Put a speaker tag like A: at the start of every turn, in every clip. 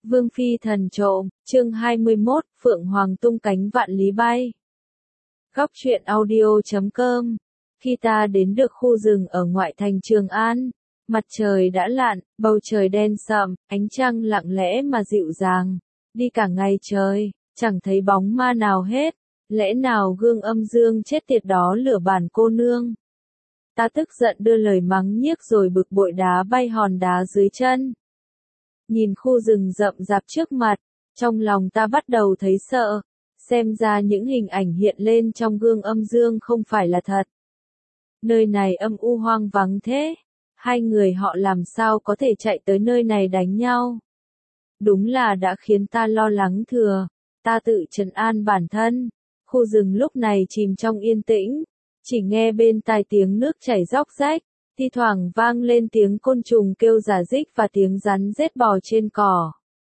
A: Vương phi thần trộm, chương 21, Phượng Hoàng tung cánh vạn lý bay. Góc truyện audio.com. Khi ta đến được khu rừng ở ngoại thành Trường An, mặt trời đã lặn, bầu trời đen sậm, ánh trăng lặng lẽ mà dịu dàng. Đi cả ngày trời, chẳng thấy bóng ma nào hết, lẽ nào gương âm dương chết tiệt đó lừa bản cô nương. Ta tức giận đưa lời mắng nhiếc rồi bực bội đá bay hòn đá dưới chân. Nhìn khu rừng rậm rạp trước mặt, trong lòng ta bắt đầu thấy sợ, xem ra những hình ảnh hiện lên trong gương âm dương không phải là thật. Nơi này âm u hoang vắng thế, hai người họ làm sao có thể chạy tới nơi này đánh nhau. Đúng là đã khiến ta lo lắng thừa, ta tự trấn an bản thân, khu rừng lúc này chìm trong yên tĩnh, chỉ nghe bên tai tiếng nước chảy róc rách. Thi thoảng vang lên tiếng côn trùng kêu rả rích và tiếng rắn rết bò trên cỏ.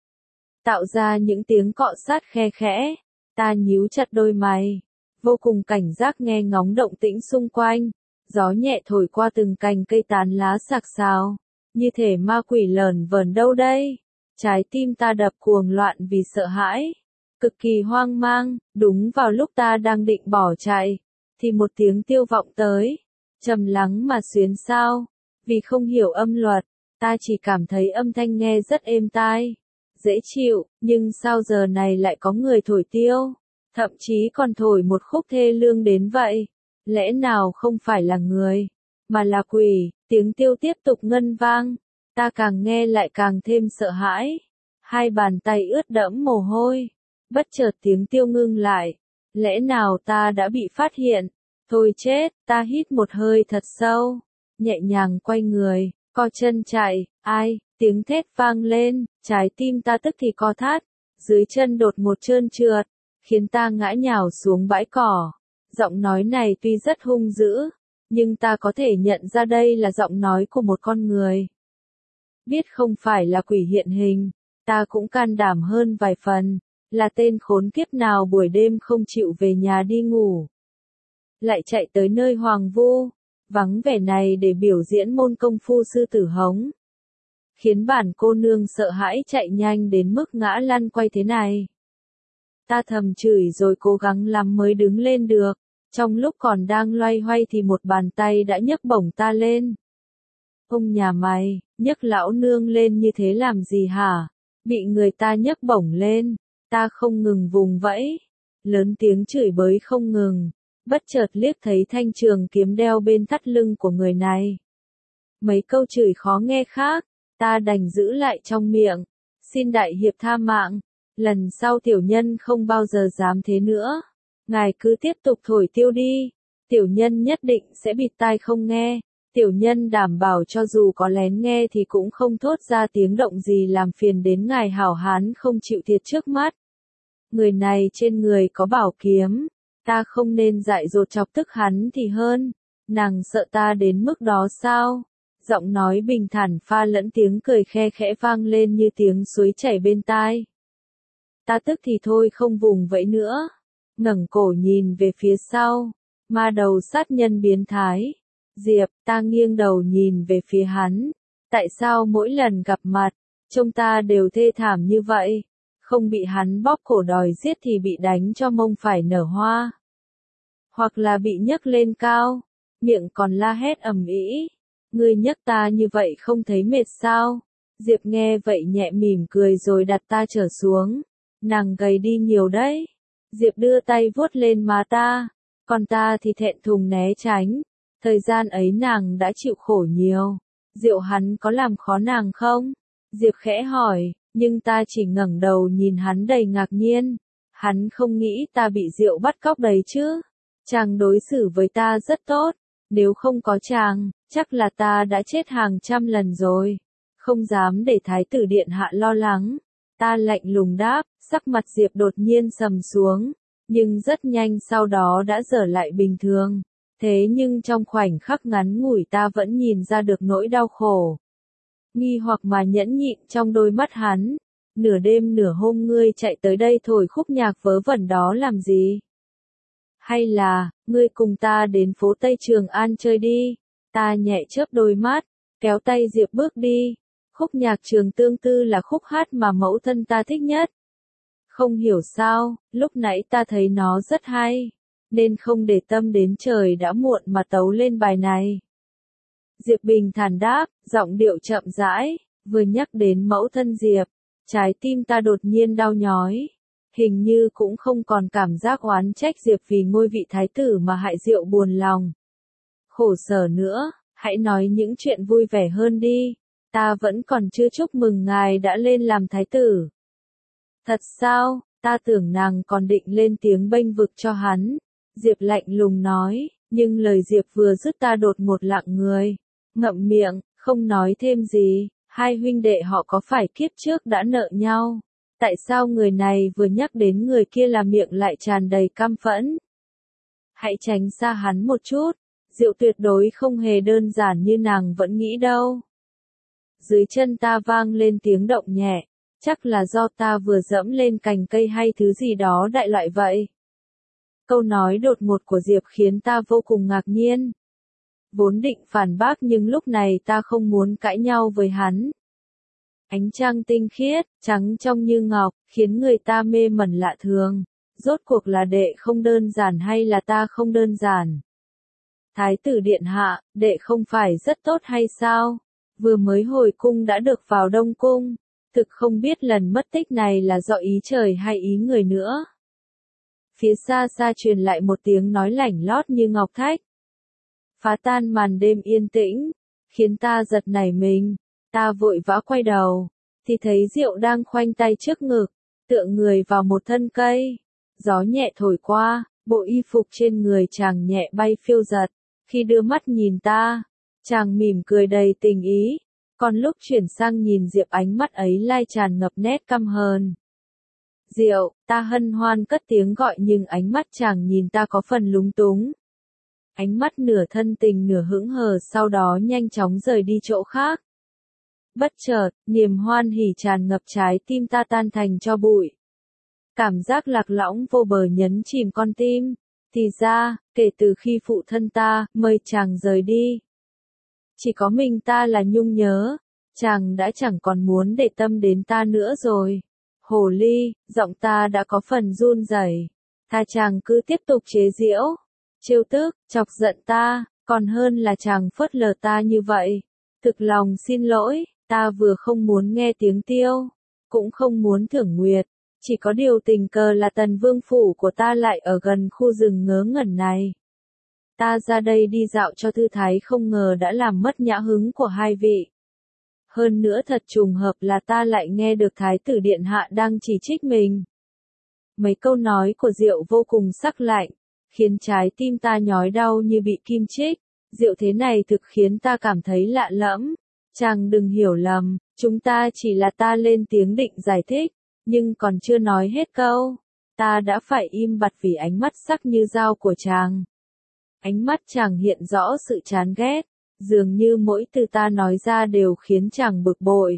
A: Tạo ra những tiếng cọ sát khe khẽ, ta nhíu chặt đôi mày, vô cùng cảnh giác nghe ngóng động tĩnh xung quanh, gió nhẹ thổi qua từng cành cây tán lá xạc xào, như thể ma quỷ lởn vởn đâu đây. Trái tim ta đập cuồng loạn vì sợ hãi, cực kỳ hoang mang, đúng vào lúc ta đang định bỏ chạy, thì một tiếng tiêu vọng tới. Trầm lắng mà xuyến sao, vì không hiểu âm luật, ta chỉ cảm thấy âm thanh nghe rất êm tai, dễ chịu, nhưng sao giờ này lại có người thổi tiêu, thậm chí còn thổi một khúc thê lương đến vậy, lẽ nào không phải là người, mà là quỷ. Tiếng tiêu tiếp tục ngân vang, ta càng nghe lại càng thêm sợ hãi, hai bàn tay ướt đẫm mồ hôi, bất chợt tiếng tiêu ngưng lại, lẽ nào ta đã bị phát hiện. Thôi chết, ta hít một hơi thật sâu, nhẹ nhàng quay người, co chân chạy, ai, tiếng thét vang lên, trái tim ta tức thì co thắt, dưới chân đột một trơn trượt, khiến ta ngã nhào xuống bãi cỏ. Giọng nói này tuy rất hung dữ, nhưng ta có thể nhận ra đây là giọng nói của một con người. Biết không phải là quỷ hiện hình, ta cũng can đảm hơn vài phần, là tên khốn kiếp nào buổi đêm không chịu về nhà đi ngủ. Lại chạy tới nơi hoang vu, vắng vẻ này để biểu diễn môn công phu sư tử hống. Khiến bản cô nương sợ hãi chạy nhanh đến mức ngã lăn quay thế này. Ta thầm chửi rồi cố gắng lắm mới đứng lên được, trong lúc còn đang loay hoay thì một bàn tay đã nhấc bổng ta lên. Ông nhà mày, nhấc lão nương lên như thế làm gì hả? Bị người ta nhấc bổng lên, ta không ngừng vùng vẫy, lớn tiếng chửi bới không ngừng. Bất chợt liếc thấy thanh trường kiếm đeo bên thắt lưng của người này. Mấy câu chửi khó nghe khác, ta đành giữ lại trong miệng. Xin đại hiệp tha mạng, lần sau tiểu nhân không bao giờ dám thế nữa. Ngài cứ tiếp tục thổi tiêu đi, tiểu nhân nhất định sẽ bịt tai không nghe. Tiểu nhân đảm bảo cho dù có lén nghe thì cũng không thốt ra tiếng động gì làm phiền đến ngài hảo hán không chịu thiệt trước mắt. Người này trên người có bảo kiếm. Ta không nên dại dột chọc tức hắn thì hơn, nàng sợ ta đến mức đó sao? Giọng nói bình thản pha lẫn tiếng cười khe khẽ vang lên như tiếng suối chảy bên tai. Ta tức thì thôi không vùng vẫy nữa, ngẩng cổ nhìn về phía sau, ma đầu sát nhân biến thái. Diệp, ta nghiêng đầu nhìn về phía hắn, tại sao mỗi lần gặp mặt, trông ta đều thê thảm như vậy? Không bị hắn bóp cổ đòi giết thì bị đánh cho mông phải nở hoa. Hoặc là bị nhấc lên cao, miệng còn la hét ầm ĩ. Ngươi nhấc ta như vậy không thấy mệt sao? Diệp nghe vậy nhẹ mỉm cười rồi đặt ta trở xuống. Nàng gầy đi nhiều đấy. Diệp đưa tay vuốt lên má ta, còn ta thì thẹn thùng né tránh. Thời gian ấy nàng đã chịu khổ nhiều. Diệu hắn có làm khó nàng không? Diệp khẽ hỏi, nhưng ta chỉ ngẩng đầu nhìn hắn đầy ngạc nhiên. Hắn không nghĩ ta bị Diệu bắt cóc đấy chứ. Chàng đối xử với ta rất tốt, nếu không có chàng, chắc là ta đã chết hàng trăm lần rồi. Không dám để thái tử điện hạ lo lắng. Ta lạnh lùng đáp, sắc mặt Diệp đột nhiên sầm xuống, nhưng rất nhanh sau đó đã trở lại bình thường. Thế nhưng trong khoảnh khắc ngắn ngủi ta vẫn nhìn ra được nỗi đau khổ. Nghi hoặc mà nhẫn nhịn trong đôi mắt hắn. Nửa đêm nửa hôm ngươi chạy tới đây thổi khúc nhạc vớ vẩn đó làm gì? Hay là, ngươi cùng ta đến phố Tây Trường An chơi đi. Ta nhẹ chớp đôi mắt, kéo tay Diệp bước đi. Khúc nhạc Trường Tương Tư là khúc hát mà mẫu thân ta thích nhất. Không hiểu sao, lúc nãy ta thấy nó rất hay, nên không để tâm đến trời đã muộn mà tấu lên bài này. Diệp bình thản đáp, giọng điệu chậm rãi, vừa nhắc đến mẫu thân Diệp, trái tim ta đột nhiên đau nhói. Hình như cũng không còn cảm giác oán trách Diệp vì ngôi vị thái tử mà hại Diệu buồn lòng. Khổ sở nữa, hãy nói những chuyện vui vẻ hơn đi, ta vẫn còn chưa chúc mừng ngài đã lên làm thái tử. Thật sao, ta tưởng nàng còn định lên tiếng bênh vực cho hắn. Diệp lạnh lùng nói, nhưng lời Diệp vừa dứt ta đột ngột lặng người, ngậm miệng, không nói thêm gì. Hai huynh đệ họ có phải kiếp trước đã nợ nhau? Tại sao người này vừa nhắc đến người kia là miệng lại tràn đầy căm phẫn? Hãy tránh xa hắn một chút, Diệu tuyệt đối không hề đơn giản như nàng vẫn nghĩ đâu. Dưới chân ta vang lên tiếng động nhẹ, chắc là do ta vừa dẫm lên cành cây hay thứ gì đó đại loại vậy. Câu nói đột ngột của Diệp khiến ta vô cùng ngạc nhiên. Vốn định phản bác nhưng lúc này ta không muốn cãi nhau với hắn. Ánh trăng tinh khiết, trắng trong như ngọc, khiến người ta mê mẩn lạ thường. Rốt cuộc là đệ không đơn giản hay là ta không đơn giản? Thái tử điện hạ, đệ không phải rất tốt hay sao? Vừa mới hồi cung đã được vào Đông Cung. Thực không biết lần mất tích này là do ý trời hay ý người nữa. Phía xa xa truyền lại một tiếng nói lảnh lót như ngọc thách. Phá tan màn đêm yên tĩnh, khiến ta giật nảy mình. Ta vội vã quay đầu, thì thấy Diệu đang khoanh tay trước ngực, tựa người vào một thân cây. Gió nhẹ thổi qua, bộ y phục trên người chàng nhẹ bay phiêu giật. Khi đưa mắt nhìn ta, chàng mỉm cười đầy tình ý. Còn lúc chuyển sang nhìn Diệp ánh mắt ấy lai tràn ngập nét căm hờn. Diệu, ta hân hoan cất tiếng gọi nhưng ánh mắt chàng nhìn ta có phần lúng túng. Ánh mắt nửa thân tình nửa hững hờ sau đó nhanh chóng rời đi chỗ khác. Bất chợt, niềm hoan hỉ tràn ngập trái tim ta tan thành tro bụi. Cảm giác lạc lõng vô bờ nhấn chìm con tim. Thì ra, kể từ khi phụ thân ta mời chàng rời đi, chỉ có mình ta là nhung nhớ, chàng đã chẳng còn muốn để tâm đến ta nữa rồi. Hồ ly, giọng ta đã có phần run rẩy. Tha chàng cứ tiếp tục chế giễu, trêu tức, chọc giận ta, còn hơn là chàng phớt lờ ta như vậy. Thực lòng xin lỗi, ta vừa không muốn nghe tiếng tiêu, cũng không muốn thưởng nguyệt. Chỉ có điều tình cờ là Tần Vương phủ của ta lại ở gần khu rừng ngớ ngẩn này. Ta ra đây đi dạo cho thư thái không ngờ đã làm mất nhã hứng của hai vị. Hơn nữa thật trùng hợp là ta lại nghe được Thái tử Điện Hạ đang chỉ trích mình. Mấy câu nói của Diệu vô cùng sắc lạnh, khiến trái tim ta nhói đau như bị kim chích. Diệu thế này thực khiến ta cảm thấy lạ lẫm. Chàng đừng hiểu lầm, chúng ta chỉ là ta lên tiếng định giải thích, nhưng còn chưa nói hết câu. Ta đã phải im bặt vì ánh mắt sắc như dao của chàng. Ánh mắt chàng hiện rõ sự chán ghét, dường như mỗi từ ta nói ra đều khiến chàng bực bội.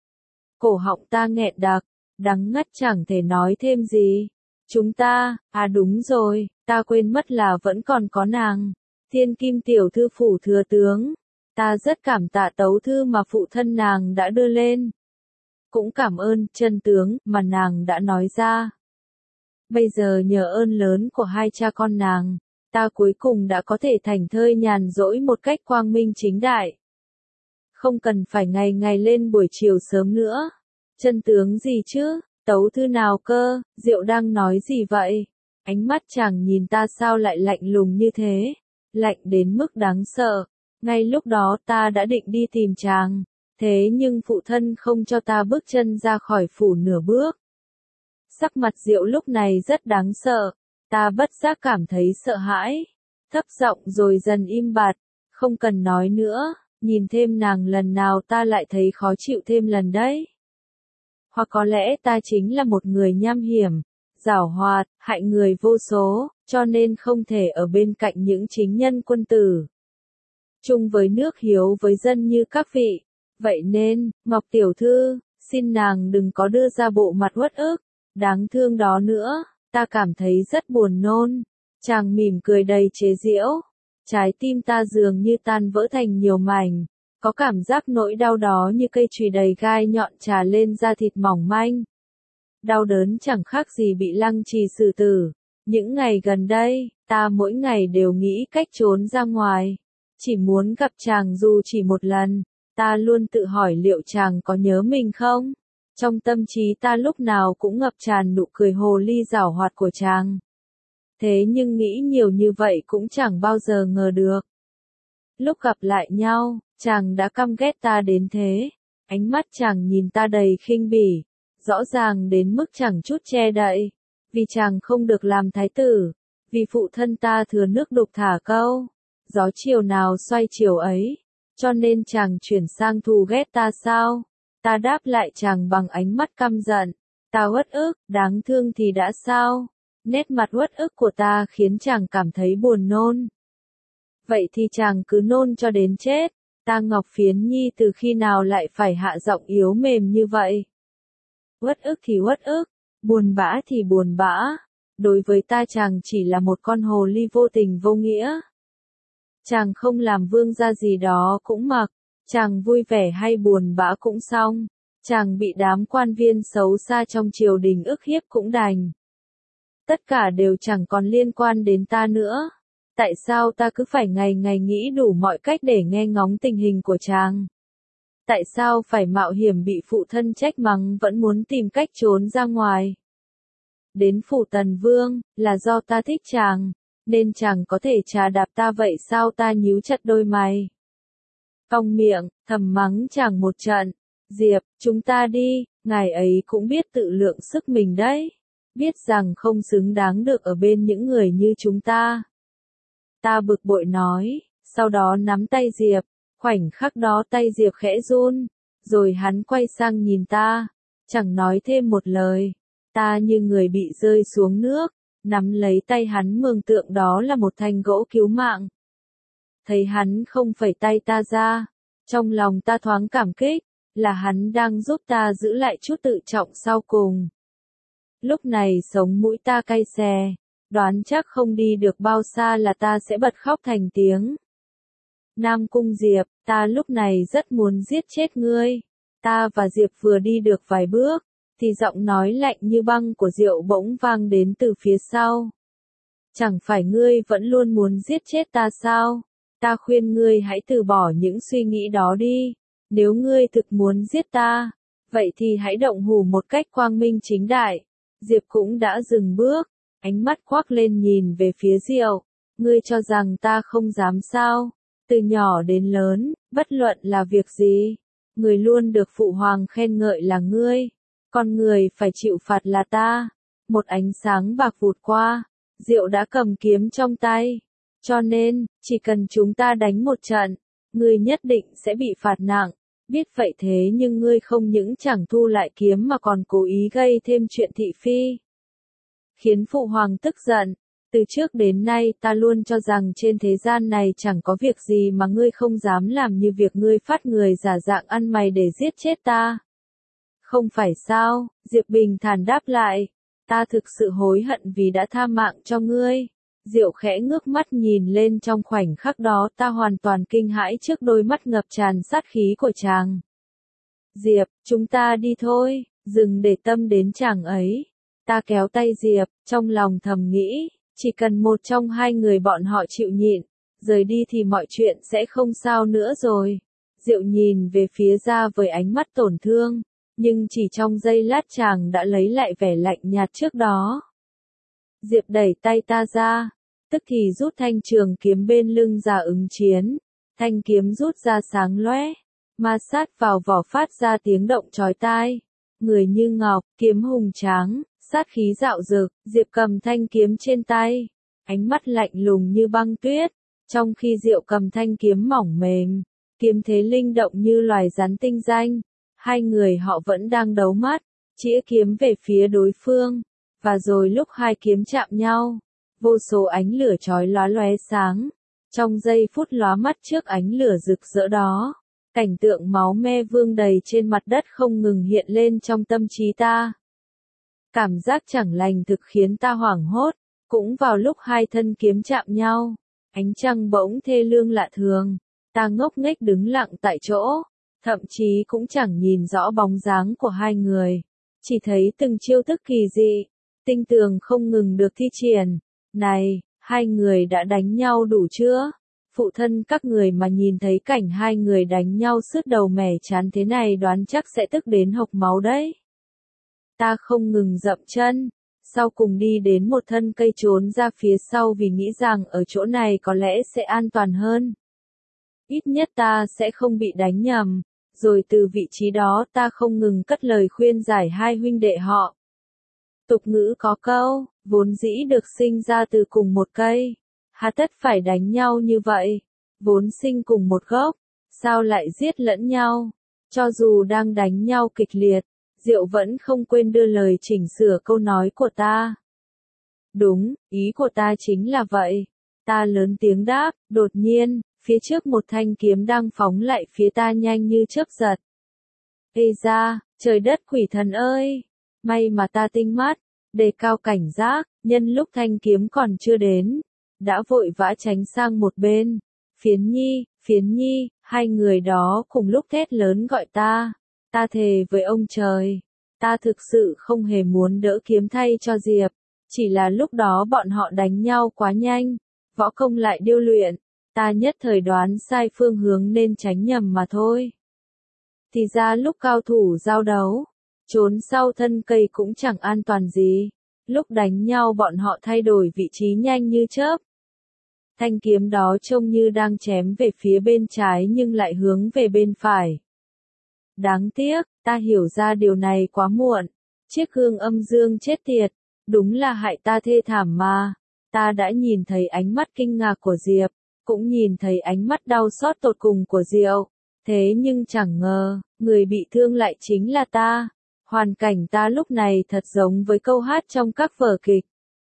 A: Cổ họng ta nghẹn đặc, đắng ngắt chẳng thể nói thêm gì. Chúng ta, đúng rồi, ta quên mất là vẫn còn có nàng, Thiên Kim tiểu thư phủ thừa tướng. Ta rất cảm tạ tấu thư mà phụ thân nàng đã đưa lên. Cũng cảm ơn chân tướng mà nàng đã nói ra. Bây giờ nhờ ơn lớn của hai cha con nàng, ta cuối cùng đã có thể thảnh thơi nhàn rỗi một cách quang minh chính đại. Không cần phải ngày ngày lên buổi chiều sớm nữa. Chân tướng gì chứ, tấu thư nào cơ, Diệu đang nói gì vậy? Ánh mắt chàng nhìn ta sao lại lạnh lùng như thế, lạnh đến mức đáng sợ. Ngay lúc đó ta đã định đi tìm chàng, thế nhưng phụ thân không cho ta bước chân ra khỏi phủ nửa bước. Sắc mặt Diệu lúc này rất đáng sợ, ta bất giác cảm thấy sợ hãi, thấp giọng rồi dần im bặt, không cần nói nữa, nhìn thêm nàng lần nào ta lại thấy khó chịu thêm lần đấy. Hoặc có lẽ ta chính là một người nham hiểm, giảo hoạt, hại người vô số, cho nên không thể ở bên cạnh những chính nhân quân tử. Chung với nước hiếu với dân như các vị. Vậy nên, Ngọc tiểu thư, xin nàng đừng có đưa ra bộ mặt uất ức, đáng thương đó nữa, ta cảm thấy rất buồn nôn. Chàng mỉm cười đầy chế giễu, trái tim ta dường như tan vỡ thành nhiều mảnh. Có cảm giác nỗi đau đó như cây chùy đầy gai nhọn chà lên da thịt mỏng manh. Đau đớn chẳng khác gì bị lăng trì xử tử. Những ngày gần đây, ta mỗi ngày đều nghĩ cách trốn ra ngoài. Chỉ muốn gặp chàng dù chỉ một lần. Ta luôn tự hỏi liệu chàng có nhớ mình không? Trong tâm trí ta lúc nào cũng ngập tràn nụ cười hồ ly giảo hoạt của chàng. Thế nhưng nghĩ nhiều như vậy cũng chẳng bao giờ ngờ được. Lúc gặp lại nhau, chàng đã căm ghét ta đến thế. Ánh mắt chàng nhìn ta đầy khinh bỉ, rõ ràng đến mức chẳng chút che đậy. Vì chàng không được làm thái tử, vì phụ thân ta thừa nước đục thả câu, gió chiều nào xoay chiều ấy, cho nên chàng chuyển sang thù ghét ta sao? Ta đáp lại chàng bằng ánh mắt căm giận. Ta uất ức, đáng thương thì đã sao? Nét mặt uất ức của ta khiến chàng cảm thấy buồn nôn. Vậy thì chàng cứ nôn cho đến chết. Ta Ngọc Phiến Nhi từ khi nào lại phải hạ giọng yếu mềm như vậy? Uất ức thì uất ức, buồn bã thì buồn bã. Đối với ta chàng chỉ là một con hồ ly vô tình vô nghĩa. Chàng không làm vương gia gì đó cũng mặc, chàng vui vẻ hay buồn bã cũng xong, chàng bị đám quan viên xấu xa trong triều đình ức hiếp cũng đành. Tất cả đều chẳng còn liên quan đến ta nữa. Tại sao ta cứ phải ngày ngày nghĩ đủ mọi cách để nghe ngóng tình hình của chàng? Tại sao phải mạo hiểm bị phụ thân trách mắng vẫn muốn tìm cách trốn ra ngoài? Đến phủ Tần Vương, là do ta thích chàng, nên chàng có thể trà đạp ta vậy sao? Ta nhíu chặt đôi mày. Cong miệng, thầm mắng chàng một trận. Diệp, chúng ta đi, ngài ấy cũng biết tự lượng sức mình đấy. Biết rằng không xứng đáng được ở bên những người như chúng ta. Ta bực bội nói, sau đó nắm tay Diệp, khoảnh khắc đó tay Diệp khẽ run, rồi hắn quay sang nhìn ta, chẳng nói thêm một lời. Ta như người bị rơi xuống nước, nắm lấy tay hắn mường tượng đó là một thanh gỗ cứu mạng. Thấy hắn không phẩy tay ta ra, trong lòng ta thoáng cảm kích, là hắn đang giúp ta giữ lại chút tự trọng sau cùng. Lúc này sống mũi ta cay xè, đoán chắc không đi được bao xa là ta sẽ bật khóc thành tiếng. Nam Cung Diệp, ta lúc này rất muốn giết chết ngươi. Ta và Diệp vừa đi được vài bước, thì giọng nói lạnh như băng của Diệu bỗng vang đến từ phía sau. Chẳng phải ngươi vẫn luôn muốn giết chết ta sao? Ta khuyên ngươi hãy từ bỏ những suy nghĩ đó đi. Nếu ngươi thực muốn giết ta, vậy thì hãy động thủ một cách quang minh chính đại. Diệp cũng đã dừng bước, ánh mắt khoác lên nhìn về phía Diệu. Ngươi cho rằng ta không dám sao? Từ nhỏ đến lớn, bất luận là việc gì, người luôn được phụ hoàng khen ngợi là ngươi. Con người phải chịu phạt là ta. Một ánh sáng bạc vụt qua, Diệu đã cầm kiếm trong tay. Cho nên, chỉ cần chúng ta đánh một trận, ngươi nhất định sẽ bị phạt nặng. Biết vậy thế nhưng ngươi không những chẳng thu lại kiếm mà còn cố ý gây thêm chuyện thị phi. Khiến phụ hoàng tức giận. Từ trước đến nay ta luôn cho rằng trên thế gian này chẳng có việc gì mà ngươi không dám làm như việc ngươi phát người giả dạng ăn mày để giết chết ta. Không phải sao? Diệp bình thản đáp lại. Ta thực sự hối hận vì đã tha mạng cho ngươi. Diệu khẽ ngước mắt nhìn lên, trong khoảnh khắc đó ta hoàn toàn kinh hãi trước đôi mắt ngập tràn sát khí của chàng. Diệp, chúng ta đi thôi, đừng để tâm đến chàng ấy. Ta kéo tay Diệp, trong lòng thầm nghĩ, chỉ cần một trong hai người bọn họ chịu nhịn, rời đi thì mọi chuyện sẽ không sao nữa rồi. Diệu nhìn về phía ra với ánh mắt tổn thương, nhưng chỉ trong giây lát chàng đã lấy lại vẻ lạnh nhạt trước đó. Diệp đẩy tay ta ra, tức thì rút thanh trường kiếm bên lưng ra ứng chiến. Thanh kiếm rút ra sáng loé, ma sát vào vỏ phát ra tiếng động chói tai. Người như ngọc, kiếm hùng tráng, sát khí dạo dực. Diệp cầm thanh kiếm trên tay, ánh mắt lạnh lùng như băng tuyết, trong khi Diệu cầm thanh kiếm mỏng mềm, kiếm thế linh động như loài rắn tinh danh. Hai người họ vẫn đang đấu mắt, chĩa kiếm về phía đối phương, và rồi lúc hai kiếm chạm nhau, vô số ánh lửa chói lóa lóe sáng. Trong giây phút lóa mắt trước ánh lửa rực rỡ đó, cảnh tượng máu me vương đầy trên mặt đất không ngừng hiện lên trong tâm trí ta. Cảm giác chẳng lành thực khiến ta hoảng hốt. Cũng vào lúc hai thân kiếm chạm nhau, ánh trăng bỗng thê lương lạ thường. Ta ngốc nghếch đứng lặng tại chỗ, thậm chí cũng chẳng nhìn rõ bóng dáng của hai người, chỉ thấy từng chiêu thức kỳ dị, tinh tường không ngừng được thi triển. Này, hai người đã đánh nhau đủ chưa? Phụ thân các người mà nhìn thấy cảnh hai người đánh nhau sứt đầu mẻ chán thế này đoán chắc sẽ tức đến hộc máu đấy. Ta không ngừng dậm chân, sau cùng đi đến một thân cây trốn ra phía sau vì nghĩ rằng ở chỗ này có lẽ sẽ an toàn hơn. Ít nhất ta sẽ không bị đánh nhầm, rồi từ vị trí đó ta không ngừng cất lời khuyên giải hai huynh đệ họ. Tục ngữ có câu, vốn dĩ được sinh ra từ cùng một cây, hà tất phải đánh nhau như vậy, vốn sinh cùng một gốc, sao lại giết lẫn nhau, cho dù đang đánh nhau kịch liệt, Diệu vẫn không quên đưa lời chỉnh sửa câu nói của ta. Đúng, ý của ta chính là vậy, ta lớn tiếng đáp, đột nhiên, phía trước một thanh kiếm đang phóng lại phía ta nhanh như chớp giật. Ê ra, trời đất quỷ thần ơi! May mà ta tinh mắt, đề cao cảnh giác, nhân lúc thanh kiếm còn chưa đến, đã vội vã tránh sang một bên. Phiến nhi, hai người đó cùng lúc thét lớn gọi ta. Ta thề với ông trời, ta thực sự không hề muốn đỡ kiếm thay cho Diệp, chỉ là lúc đó bọn họ đánh nhau quá nhanh, võ công lại điêu luyện, ta nhất thời đoán sai phương hướng nên tránh nhầm mà thôi. Thì ra lúc cao thủ giao đấu, trốn sau thân cây cũng chẳng an toàn gì, lúc đánh nhau bọn họ thay đổi vị trí nhanh như chớp. Thanh kiếm đó trông như đang chém về phía bên trái nhưng lại hướng về bên phải. Đáng tiếc, ta hiểu ra điều này quá muộn. Chiếc gương âm dương chết tiệt, đúng là hại ta thê thảm mà. Ta đã nhìn thấy ánh mắt kinh ngạc của Diệp, cũng nhìn thấy ánh mắt đau xót tột cùng của Diệu. Thế nhưng chẳng ngờ, người bị thương lại chính là ta. Hoàn cảnh ta lúc này thật giống với câu hát trong các vở kịch.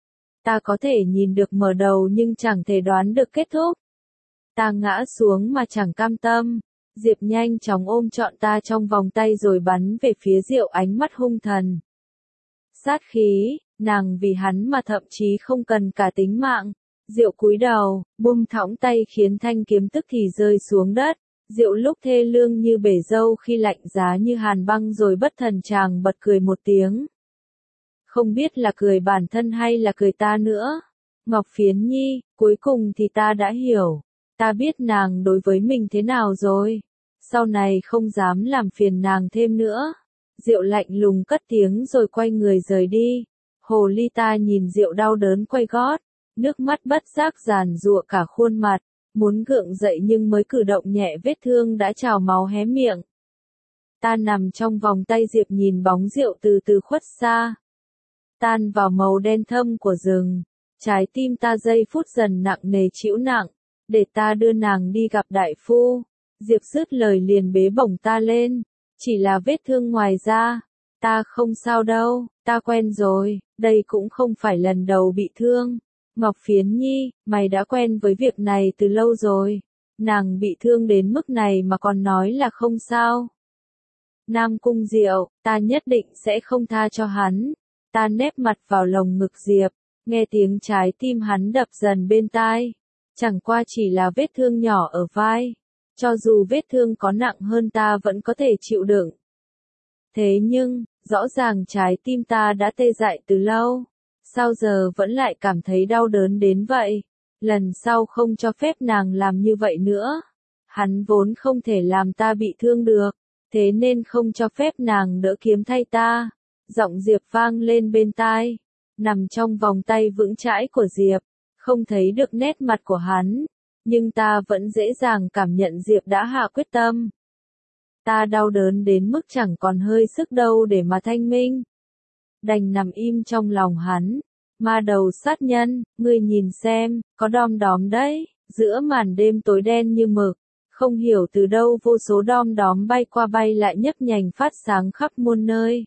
A: Ta có thể nhìn được mở đầu nhưng chẳng thể đoán được kết thúc. Ta ngã xuống mà chẳng cam tâm. Diệp nhanh chóng ôm trọn ta trong vòng tay rồi bắn về phía Diệu ánh mắt hung thần. Sát khí, nàng vì hắn mà thậm chí không cần cả tính mạng. Diệu cúi đầu, buông thõng tay khiến thanh kiếm tức thì rơi xuống đất. Diệu lúc thê lương như bể dâu khi lạnh giá như hàn băng rồi bất thần chàng bật cười một tiếng. Không biết là cười bản thân hay là cười ta nữa. Ngọc Phiến Nhi, cuối cùng thì ta đã hiểu. Ta biết nàng đối với mình thế nào rồi. Sau này không dám làm phiền nàng thêm nữa. Diệu lạnh lùng cất tiếng rồi quay người rời đi. Hồ ly ta nhìn Diệu đau đớn quay gót. Nước mắt bất giác giàn giụa cả khuôn mặt. Muốn gượng dậy nhưng mới cử động nhẹ vết thương đã trào máu hé miệng. Ta nằm trong vòng tay Diệp nhìn bóng Diệu từ từ khuất xa. Tan vào màu đen thâm của rừng. Trái tim ta giây phút dần nặng nề chịu nặng. Để ta đưa nàng đi gặp đại phu. Diệp dứt lời liền bế bổng ta lên. Chỉ là vết thương ngoài da. Ta không sao đâu, ta quen rồi, đây cũng không phải lần đầu bị thương. Ngọc Phiến Nhi, mày đã quen với việc này từ lâu rồi. Nàng bị thương đến mức này mà còn nói là không sao. Nam Cung Diệu, ta nhất định sẽ không tha cho hắn. Ta nép mặt vào lồng ngực Diệp, nghe tiếng trái tim hắn đập dần bên tai. Chẳng qua chỉ là vết thương nhỏ ở vai. Cho dù vết thương có nặng hơn ta vẫn có thể chịu đựng. Thế nhưng, rõ ràng trái tim ta đã tê dại từ lâu. Sao giờ vẫn lại cảm thấy đau đớn đến vậy? Lần sau không cho phép nàng làm như vậy nữa. Hắn vốn không thể làm ta bị thương được. Thế nên không cho phép nàng đỡ kiếm thay ta. Giọng Diệp vang lên bên tai. Nằm trong vòng tay vững chãi của Diệp. Không thấy được nét mặt của hắn. Nhưng ta vẫn dễ dàng cảm nhận Diệp đã hạ quyết tâm. Ta đau đớn đến mức chẳng còn hơi sức đâu để mà thanh minh. Đành nằm im trong lòng hắn. Ma đầu sát nhân, ngươi nhìn xem, có đom đóm đấy. Giữa màn đêm tối đen như mực, không hiểu từ đâu vô số đom đóm bay qua bay lại nhấp nhành phát sáng khắp muôn nơi.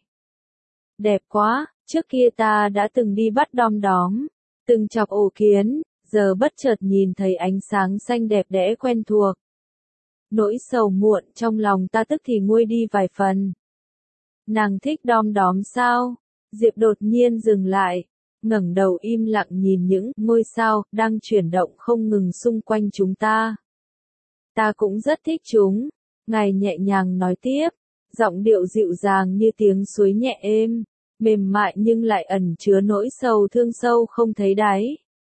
A: Đẹp quá, trước kia ta đã từng đi bắt đom đóm, từng chọc ổ kiến, giờ bất chợt nhìn thấy ánh sáng xanh đẹp đẽ quen thuộc. Nỗi sầu muộn trong lòng ta tức thì nguôi đi vài phần. Nàng thích đom đóm sao? Diệp đột nhiên dừng lại, ngẩng đầu im lặng nhìn những ngôi sao đang chuyển động không ngừng xung quanh chúng ta. Ta cũng rất thích chúng. Ngài nhẹ nhàng nói tiếp, giọng điệu dịu dàng như tiếng suối nhẹ êm, mềm mại nhưng lại ẩn chứa nỗi sầu thương sâu không thấy đáy.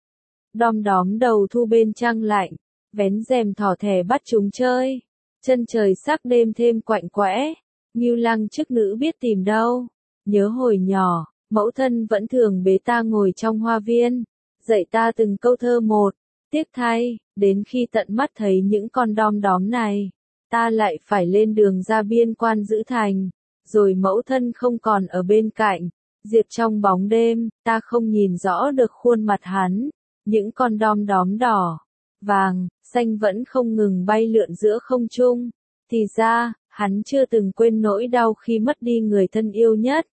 A: Đom đóm đầu thu bên trăng lạnh, vén rèm thỏ thẻ bắt chúng chơi. Chân trời sắc đêm thêm quạnh quẽ, Ngưu Lăng chức nữ biết tìm đâu. Nhớ hồi nhỏ, mẫu thân vẫn thường bế ta ngồi trong hoa viên, dạy ta từng câu thơ một. Tiếc thay, đến khi tận mắt thấy những con đom đóm này, ta lại phải lên đường ra biên quan giữ thành, rồi mẫu thân không còn ở bên cạnh. Diệp trong bóng đêm, ta không nhìn rõ được khuôn mặt hắn, những con đom đóm đỏ, vàng, xanh vẫn không ngừng bay lượn giữa không trung. Thì ra, hắn chưa từng quên nỗi đau khi mất đi người thân yêu nhất.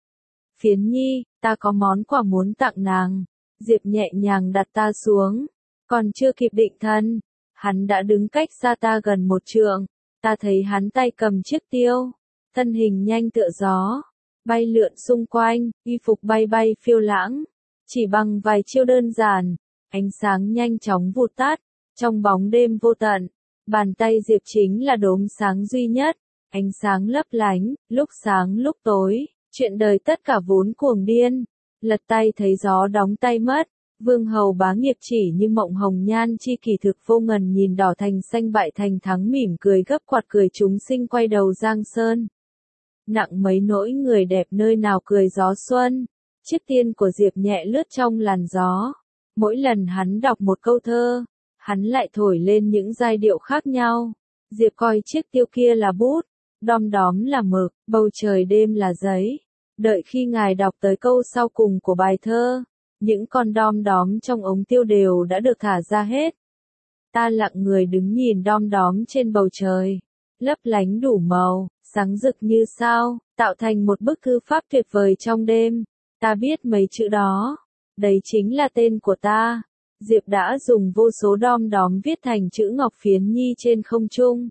A: Phiến Nhi, ta có món quà muốn tặng nàng. Diệp nhẹ nhàng đặt ta xuống. Còn chưa kịp định thân, hắn đã đứng cách xa ta gần một trượng. Ta thấy hắn tay cầm chiếc tiêu, thân hình nhanh tựa gió, bay lượn xung quanh, y phục bay bay phiêu lãng. Chỉ bằng vài chiêu đơn giản, ánh sáng nhanh chóng vụt tắt, trong bóng đêm vô tận. Bàn tay Diệp chính là đốm sáng duy nhất, ánh sáng lấp lánh, lúc sáng lúc tối, chuyện đời tất cả vốn cuồng điên. Lật tay thấy gió đóng tay mất, vương hầu bá nghiệp chỉ như mộng hồng nhan chi kỳ thực vô ngần nhìn đỏ thành xanh bại thành thắng mỉm cười gấp quạt cười chúng sinh quay đầu giang sơn. Nặng mấy nỗi người đẹp nơi nào cười gió xuân, chiếc tiên của Diệp nhẹ lướt trong làn gió. Mỗi lần hắn đọc một câu thơ, hắn lại thổi lên những giai điệu khác nhau. Diệp coi chiếc tiêu kia là bút, đom đóm là mực, bầu trời đêm là giấy. Đợi khi ngài đọc tới câu sau cùng của bài thơ, những con đom đóm trong ống tiêu đều đã được thả ra hết. Ta lặng người đứng nhìn đom đóm trên bầu trời, lấp lánh đủ màu, sáng rực như sao, tạo thành một bức thư pháp tuyệt vời trong đêm. Ta biết mấy chữ đó, đấy chính là tên của ta. Diệp đã dùng vô số đom đóm viết thành chữ Ngọc Phiến Nhi trên không trung.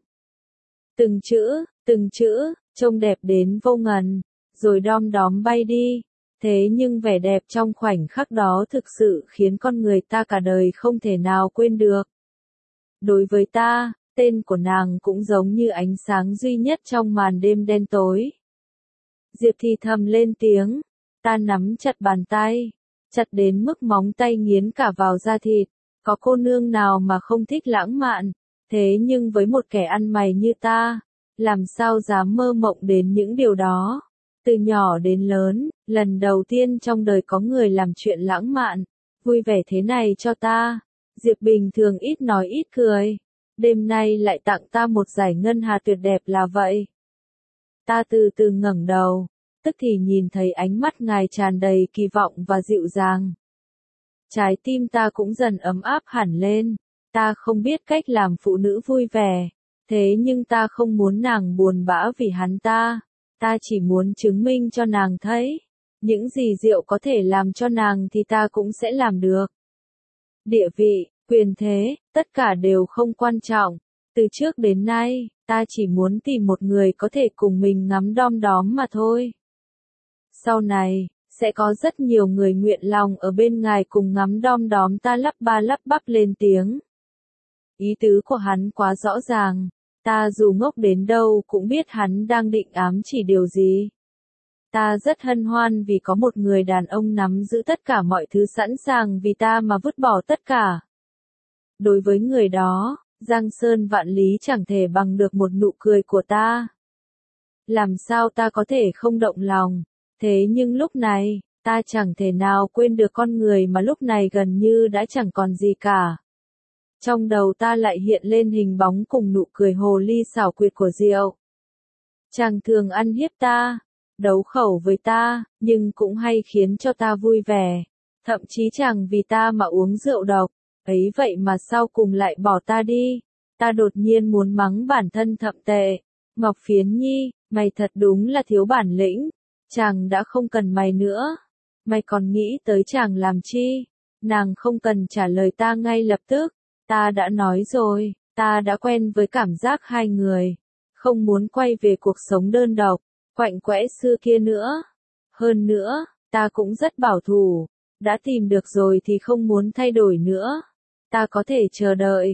A: Từng chữ, trông đẹp đến vô ngần, rồi đom đóm bay đi. Thế nhưng vẻ đẹp trong khoảnh khắc đó thực sự khiến con người ta cả đời không thể nào quên được. Đối với ta, tên của nàng cũng giống như ánh sáng duy nhất trong màn đêm đen tối. Diệp thì thầm lên tiếng, ta nắm chặt bàn tay, chặt đến mức móng tay nghiến cả vào da thịt. Có cô nương nào mà không thích lãng mạn, thế nhưng với một kẻ ăn mày như ta, làm sao dám mơ mộng đến những điều đó. Từ nhỏ đến lớn, lần đầu tiên trong đời có người làm chuyện lãng mạn, vui vẻ thế này cho ta. Diệp bình thường ít nói ít cười, đêm nay lại tặng ta một dải ngân hà tuyệt đẹp là vậy. Ta từ từ ngẩng đầu, tức thì nhìn thấy ánh mắt ngài tràn đầy kỳ vọng và dịu dàng. Trái tim ta cũng dần ấm áp hẳn lên. Ta không biết cách làm phụ nữ vui vẻ, thế nhưng ta không muốn nàng buồn bã vì hắn ta. Ta chỉ muốn chứng minh cho nàng thấy, những gì Diệu có thể làm cho nàng thì ta cũng sẽ làm được. Địa vị, quyền thế, tất cả đều không quan trọng. Từ trước đến nay, ta chỉ muốn tìm một người có thể cùng mình ngắm đom đóm mà thôi. Sau này, sẽ có rất nhiều người nguyện lòng ở bên ngài cùng ngắm đom đóm. Ta lắp ba lắp bắp lên tiếng. Ý tứ của hắn quá rõ ràng. Ta dù ngốc đến đâu cũng biết hắn đang định ám chỉ điều gì. Ta rất hân hoan vì có một người đàn ông nắm giữ tất cả mọi thứ sẵn sàng vì ta mà vứt bỏ tất cả. Đối với người đó, giang sơn vạn lý chẳng thể bằng được một nụ cười của ta. Làm sao ta có thể không động lòng, thế nhưng lúc này, ta chẳng thể nào quên được con người mà lúc này gần như đã chẳng còn gì cả. Trong đầu ta lại hiện lên hình bóng cùng nụ cười hồ ly xảo quyệt của Diệu. Chàng thường ăn hiếp ta, đấu khẩu với ta, nhưng cũng hay khiến cho ta vui vẻ. Thậm chí chàng vì ta mà uống rượu độc, ấy vậy mà sau cùng lại bỏ ta đi. Ta đột nhiên muốn mắng bản thân thậm tệ. Ngọc Phiến Nhi, mày thật đúng là thiếu bản lĩnh. Chàng đã không cần mày nữa. Mày còn nghĩ tới chàng làm chi? Nàng không cần trả lời ta ngay lập tức. Ta đã nói rồi, ta đã quen với cảm giác hai người. Không muốn quay về cuộc sống đơn độc, quạnh quẽ xưa kia nữa. Hơn nữa, ta cũng rất bảo thủ. Đã tìm được rồi thì không muốn thay đổi nữa. Ta có thể chờ đợi.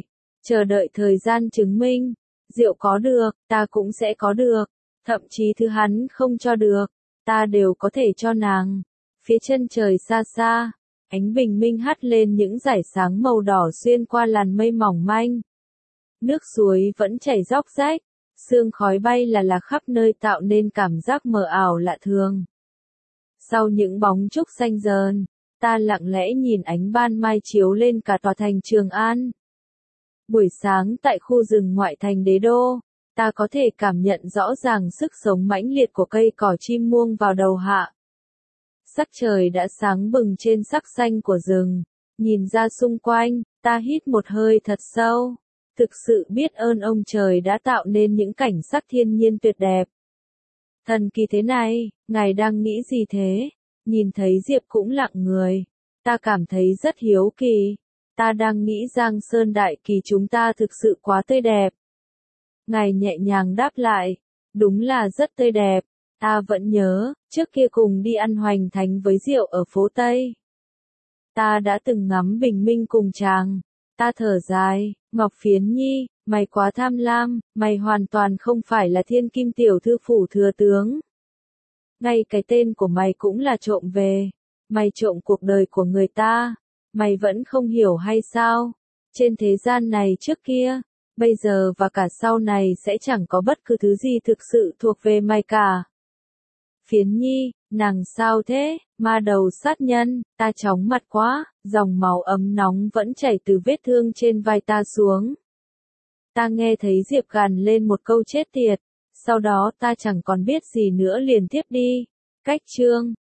A: chờ đợi thời gian chứng minh. Diệu có được, ta cũng sẽ có được. Thậm chí thứ hắn không cho được, ta đều có thể cho nàng. Phía chân trời xa xa, ánh bình minh hắt lên những dải sáng màu đỏ xuyên qua làn mây mỏng manh. Nước suối vẫn chảy róc rách, sương khói bay là khắp nơi tạo nên cảm giác mờ ảo lạ thường. Sau những bóng trúc xanh dờn, ta lặng lẽ nhìn ánh ban mai chiếu lên cả tòa thành Trường An. Buổi sáng tại khu rừng ngoại thành Đế Đô, ta có thể cảm nhận rõ ràng sức sống mãnh liệt của cây cỏ chim muông vào đầu hạ. Sắc trời đã sáng bừng trên sắc xanh của rừng, nhìn ra xung quanh, ta hít một hơi thật sâu. Thực sự biết ơn ông trời đã tạo nên những cảnh sắc thiên nhiên tuyệt đẹp. Thần kỳ thế này, ngài đang nghĩ gì thế? Nhìn thấy Diệp cũng lặng người. Ta cảm thấy rất hiếu kỳ. Ta đang nghĩ Giang Sơn Đại Kỳ chúng ta thực sự quá tươi đẹp. Ngài nhẹ nhàng đáp lại. Đúng là rất tươi đẹp. Ta vẫn nhớ, trước kia cùng đi ăn hoành thánh với Diệu ở phố Tây. Ta đã từng ngắm bình minh cùng chàng. Ta thở dài, Ngọc Phiến Nhi, mày quá tham lam, mày hoàn toàn không phải là thiên kim tiểu thư phủ thừa tướng. Ngay cái tên của mày cũng là trộm về. Mày trộm cuộc đời của người ta. Mày vẫn không hiểu hay sao? Trên thế gian này trước kia, bây giờ và cả sau này sẽ chẳng có bất cứ thứ gì thực sự thuộc về mày cả. Phiến Nhi, nàng sao thế? Ma đầu sát nhân, ta chóng mặt quá, dòng máu ấm nóng vẫn chảy từ vết thương trên vai ta xuống. Ta nghe thấy Diệp gằn lên một câu chết tiệt, sau đó ta chẳng còn biết gì nữa liền tiếp đi. Cách chương